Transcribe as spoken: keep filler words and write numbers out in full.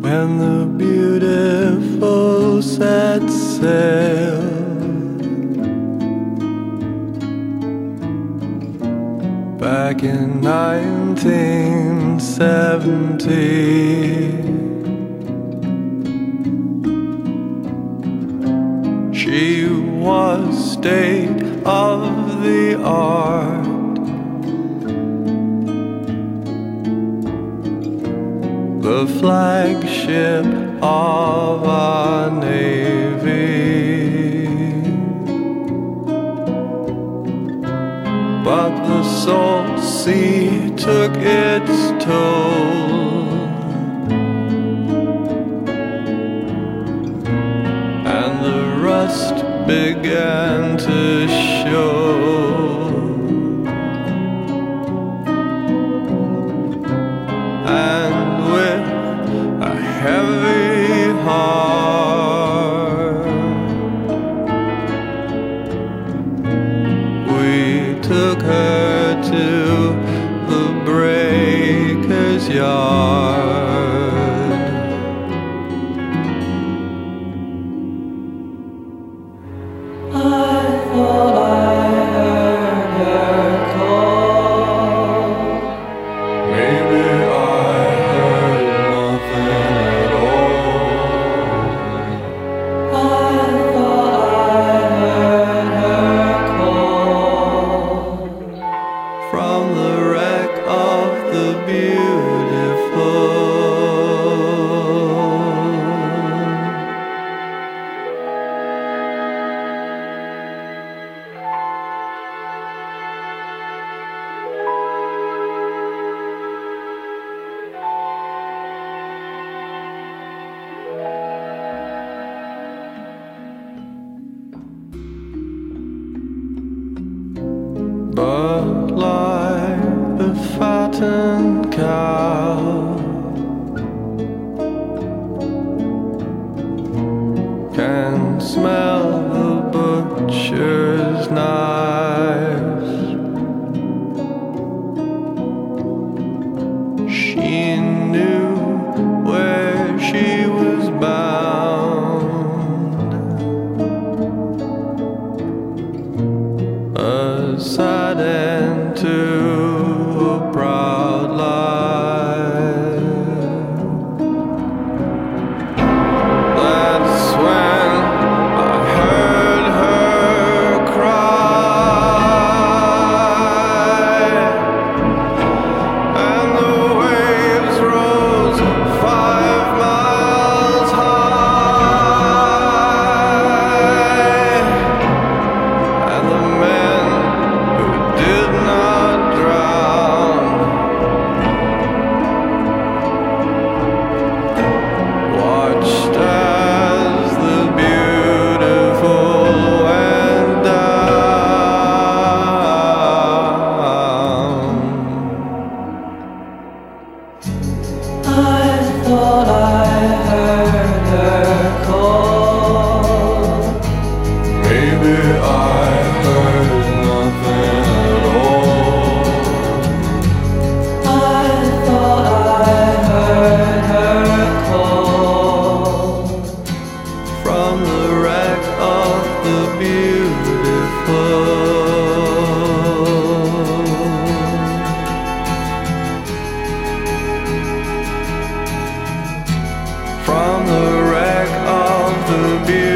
when the beautiful set sail. Back in nineteen seventy, she was state of the art. The flagship of our Navy. But the salt sea took its toll, and the rust began to show. And with a heavy heart, we took her to the breaker's yard. I thought I heard her call. Maybe I heard nothing at all. I thought I heard her call from the wreck of the beautiful. But like the fattened cow, can smell the butcher's knives. She knew where she was bound, a sad end to a proud life. That's when I heard her cry, and the waves rose five miles high, and the men who did not drown watched as the beautiful went down. I thought I heard her call. Maybe I heard nothing at all. I thought I heard her call from the wreck of the beautiful. From the wreck of the beautiful.